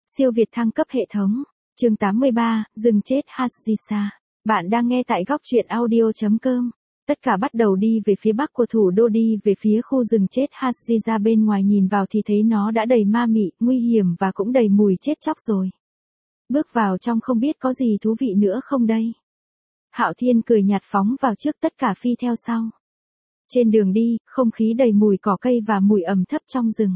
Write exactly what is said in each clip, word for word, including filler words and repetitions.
Siêu Việt thăng cấp hệ thống. Chương tám mươi ba, rừng chết Hajisa. Bạn đang nghe tại góc truyện audio chấm com. Tất cả bắt đầu đi về phía bắc của thủ đô, đi về phía khu rừng chết Hajisa. Bên ngoài nhìn vào thì thấy nó đã đầy ma mị, nguy hiểm và cũng đầy mùi chết chóc rồi. Bước vào trong không biết có gì thú vị nữa không đây. Hạo Thiên cười nhạt phóng vào trước, tất cả phi theo sau. Trên đường đi, không khí đầy mùi cỏ cây và mùi ẩm thấp trong rừng.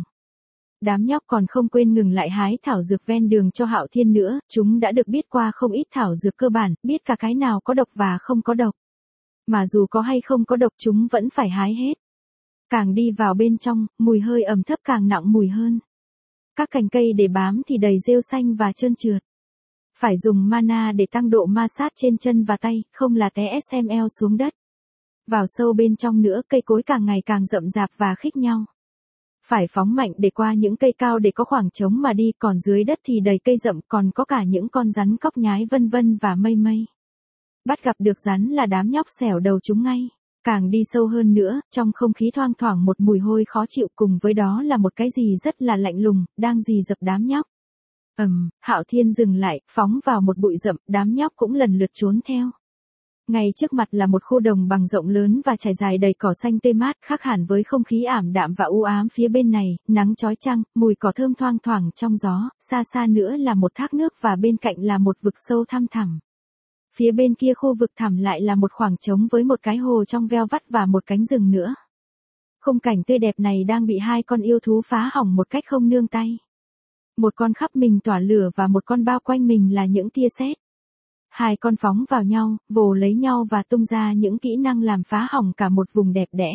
Đám nhóc còn không quên ngừng lại hái thảo dược ven đường cho Hạo Thiên nữa, chúng đã được biết qua không ít thảo dược cơ bản, biết cả cái nào có độc và không có độc. Mà dù có hay không có độc chúng vẫn phải hái hết. Càng đi vào bên trong, mùi hơi ẩm thấp càng nặng mùi hơn. Các cành cây để bám thì đầy rêu xanh và trơn trượt. Phải dùng mana để tăng độ ma sát trên chân và tay, không là té ét em lờ xuống đất. Vào sâu bên trong nữa, cây cối càng ngày càng rậm rạp và khích nhau. Phải phóng mạnh để qua những cây cao để có khoảng trống mà đi, còn dưới đất thì đầy cây rậm, còn có cả những con rắn cóc nhái vân vân và mây mây. Bắt gặp được rắn là đám nhóc xẻo đầu chúng ngay. Càng đi sâu hơn nữa, trong không khí thoang thoảng một mùi hôi khó chịu, cùng với đó là một cái gì rất là lạnh lùng, đang rì dập đám nhóc. Ầm, um, Hạo Thiên dừng lại, phóng vào một bụi rậm, đám nhóc cũng lần lượt trốn theo. Ngay trước mặt là một khu đồng bằng rộng lớn và trải dài đầy cỏ xanh tươi mát, khác hẳn với không khí ảm đạm và u ám phía bên này, nắng chói chang, mùi cỏ thơm thoang thoảng trong gió, xa xa nữa là một thác nước và bên cạnh là một vực sâu thăm thẳm. Phía bên kia khu vực thẳm lại là một khoảng trống với một cái hồ trong veo vắt và một cánh rừng nữa. Khung cảnh tươi đẹp này đang bị hai con yêu thú phá hỏng một cách không nương tay. Một con khắp mình tỏa lửa và một con bao quanh mình là những tia sét. Hai con phóng vào nhau, vồ lấy nhau và tung ra những kỹ năng làm phá hỏng cả một vùng đẹp đẽ.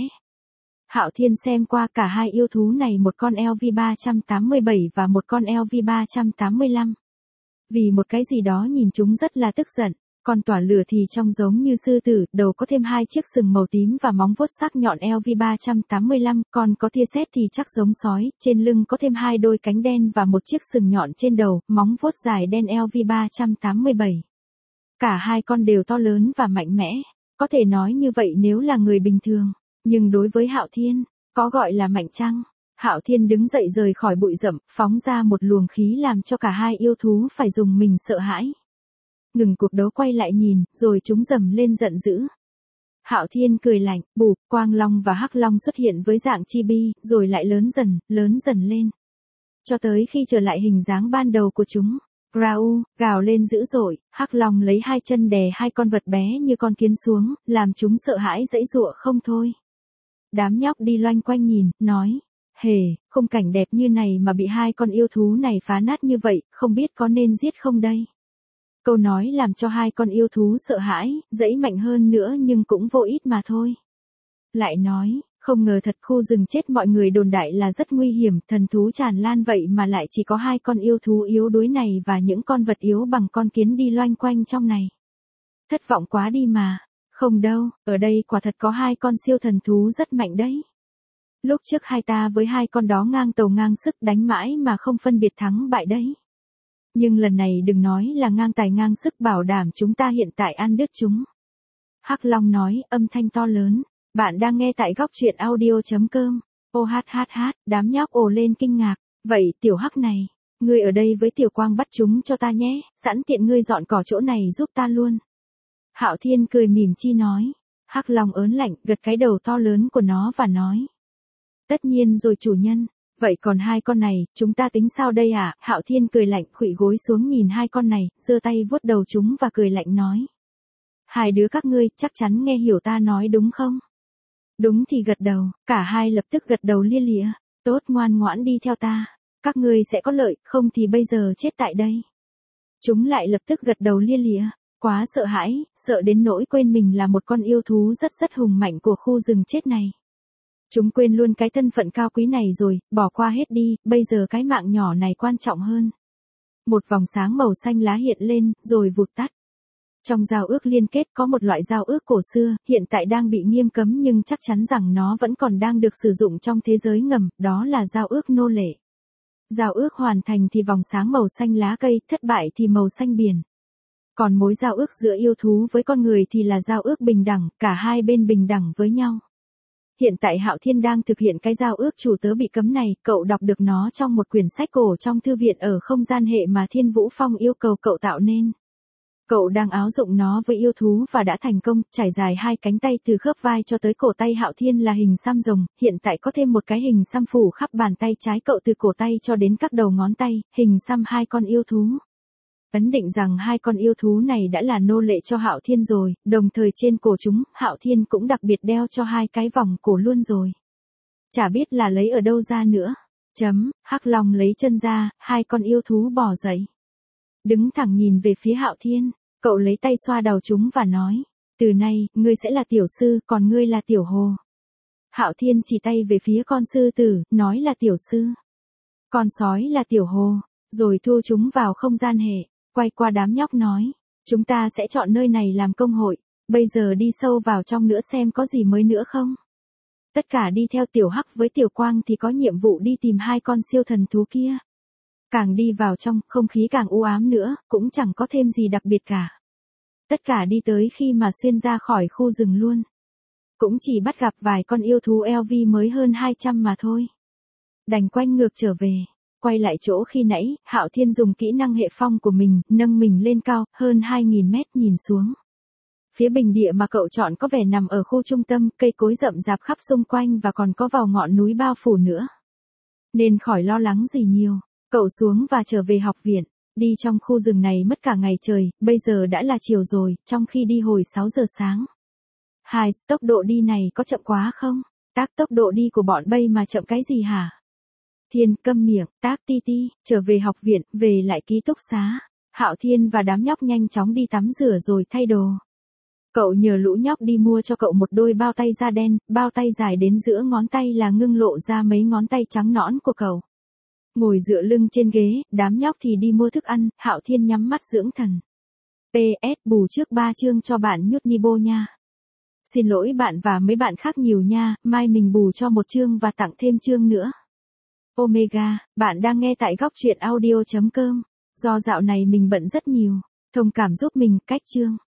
Hạo Thiên xem qua cả hai yêu thú này, một con L V ba tám bảy và một con L V ba tám lăm. Vì một cái gì đó nhìn chúng rất là tức giận. Con tỏa lửa thì trông giống như sư tử, đầu có thêm hai chiếc sừng màu tím và móng vuốt sắc nhọn L V ba tám lăm, còn có tia sét thì chắc giống sói, trên lưng có thêm hai đôi cánh đen và một chiếc sừng nhọn trên đầu, móng vuốt dài đen L V ba tám bảy. Cả hai con đều to lớn và mạnh mẽ, có thể nói như vậy nếu là người bình thường, nhưng đối với Hạo Thiên, có gọi là mạnh chăng? Hạo Thiên đứng dậy rời khỏi bụi rậm, phóng ra một luồng khí làm cho cả hai yêu thú phải dùng mình sợ hãi. Ngừng cuộc đấu quay lại nhìn, rồi chúng rầm lên giận dữ. Hạo Thiên cười lạnh, bụp, Quang Long và Hắc Long xuất hiện với dạng chibi, rồi lại lớn dần, lớn dần lên. Cho tới khi trở lại hình dáng ban đầu của chúng. Rau, gào lên dữ dội, Hắc Long lấy hai chân đè hai con vật bé như con kiến xuống, làm chúng sợ hãi giãy giụa không thôi. Đám nhóc đi loanh quanh nhìn, nói, hề, khung cảnh đẹp như này mà bị hai con yêu thú này phá nát như vậy, không biết có nên giết không đây? Câu nói làm cho hai con yêu thú sợ hãi, giãy mạnh hơn nữa nhưng cũng vô ích mà thôi. Lại nói, không ngờ thật khu rừng chết mọi người đồn đại là rất nguy hiểm, thần thú tràn lan vậy mà lại chỉ có hai con yêu thú yếu đuối này và những con vật yếu bằng con kiến đi loanh quanh trong này. Thất vọng quá đi mà. Không đâu, ở đây quả thật có hai con siêu thần thú rất mạnh đấy. Lúc trước hai ta với hai con đó ngang tàu ngang sức đánh mãi mà không phân biệt thắng bại đấy. Nhưng lần này đừng nói là ngang tài ngang sức, bảo đảm chúng ta hiện tại ăn đứt chúng. Hắc Long nói, âm thanh to lớn. Bạn đang nghe tại góc truyện audio chấm com. Ô hát hát hát, đám nhóc ồ lên kinh ngạc. Vậy tiểu Hắc này, ngươi ở đây với tiểu Quang bắt chúng cho ta nhé, sẵn tiện ngươi dọn cỏ chỗ này giúp ta luôn. Hạo Thiên cười mỉm chi nói. Hắc Long ớn lạnh, gật cái đầu to lớn của nó và nói. Tất nhiên rồi chủ nhân. Vậy còn hai con này, chúng ta tính sao đây à? Hạo Thiên cười lạnh, khuỵu gối xuống nhìn hai con này, giơ tay vuốt đầu chúng và cười lạnh nói. Hai đứa các ngươi chắc chắn nghe hiểu ta nói đúng không? Đúng thì gật đầu, cả hai lập tức gật đầu lia lịa. Tốt, ngoan ngoãn đi theo ta. Các ngươi sẽ có lợi, không thì bây giờ chết tại đây. Chúng lại lập tức gật đầu lia lịa. Quá sợ hãi, sợ đến nỗi quên mình là một con yêu thú rất rất hùng mạnh của khu rừng chết này. Chúng quên luôn cái thân phận cao quý này rồi, bỏ qua hết đi, bây giờ cái mạng nhỏ này quan trọng hơn. Một vòng sáng màu xanh lá hiện lên, rồi vụt tắt. Trong giao ước liên kết có một loại giao ước cổ xưa, hiện tại đang bị nghiêm cấm nhưng chắc chắn rằng nó vẫn còn đang được sử dụng trong thế giới ngầm, đó là giao ước nô lệ. Giao ước hoàn thành thì vòng sáng màu xanh lá cây, thất bại thì màu xanh biển. Còn mối giao ước giữa yêu thú với con người thì là giao ước bình đẳng, cả hai bên bình đẳng với nhau. Hiện tại Hạo Thiên đang thực hiện cái giao ước chủ tớ bị cấm này, cậu đọc được nó trong một quyển sách cổ trong thư viện ở không gian hệ mà Thiên Vũ Phong yêu cầu cậu tạo nên. Cậu đang áo dụng nó với yêu thú và đã thành công, trải dài hai cánh tay từ khớp vai cho tới cổ tay. Hạo Thiên là hình xăm rồng, hiện tại có thêm một cái hình xăm phủ khắp bàn tay trái cậu từ cổ tay cho đến các đầu ngón tay, hình xăm hai con yêu thú. Ấn định rằng hai con yêu thú này đã là nô lệ cho Hạo Thiên rồi, đồng thời trên cổ chúng, Hạo Thiên cũng đặc biệt đeo cho hai cái vòng cổ luôn rồi. Chả biết là lấy ở đâu ra nữa. Chấm, Hắc Long lấy chân ra, hai con yêu thú bò dậy. Đứng thẳng nhìn về phía Hạo Thiên, cậu lấy tay xoa đầu chúng và nói, từ nay, ngươi sẽ là tiểu sư, còn ngươi là tiểu hồ. Hạo Thiên chỉ tay về phía con sư tử, nói là tiểu sư. Con sói là tiểu hồ, rồi thu chúng vào không gian hệ, quay qua đám nhóc nói, chúng ta sẽ chọn nơi này làm công hội, bây giờ đi sâu vào trong nữa xem có gì mới nữa không. Tất cả đi theo tiểu Hắc với tiểu Quang thì có nhiệm vụ đi tìm hai con siêu thần thú kia. Càng đi vào trong, không khí càng u ám nữa, cũng chẳng có thêm gì đặc biệt cả. Tất cả đi tới khi mà xuyên ra khỏi khu rừng luôn. Cũng chỉ bắt gặp vài con yêu thú lờ vê mới hơn hai trăm mà thôi. Đành quanh ngược trở về, quay lại chỗ khi nãy, Hạo Thiên dùng kỹ năng hệ phong của mình, nâng mình lên cao, hơn hai nghìn mét nhìn xuống. Phía bình địa mà cậu chọn có vẻ nằm ở khu trung tâm, cây cối rậm rạp khắp xung quanh và còn có vào ngọn núi bao phủ nữa. Nên khỏi lo lắng gì nhiều, cậu xuống và trở về học viện. Đi trong khu rừng này mất cả ngày trời, bây giờ đã là chiều rồi, trong khi đi hồi sáu giờ sáng. Hai, tốc độ đi này có chậm quá không? Tác tốc độ đi của bọn bay mà chậm cái gì hả? Thiên, câm miệng, Tác ti ti, trở về học viện, về lại ký túc xá. Hạo Thiên và đám nhóc nhanh chóng đi tắm rửa rồi thay đồ. Cậu nhờ lũ nhóc đi mua cho cậu một đôi bao tay da đen, bao tay dài đến giữa ngón tay là ngưng lộ ra mấy ngón tay trắng nõn của cậu. Ngồi dựa lưng trên ghế, đám nhóc thì đi mua thức ăn, Hạo Thiên nhắm mắt dưỡng thần. pê ét bù trước ba chương cho bạn nhút Nibo nha. Xin lỗi bạn và mấy bạn khác nhiều nha, mai mình bù cho một chương và tặng thêm chương nữa. Omega, bạn đang nghe tại góc truyện audio chấm com. Do dạo này mình bận rất nhiều, thông cảm giúp mình, cách chương.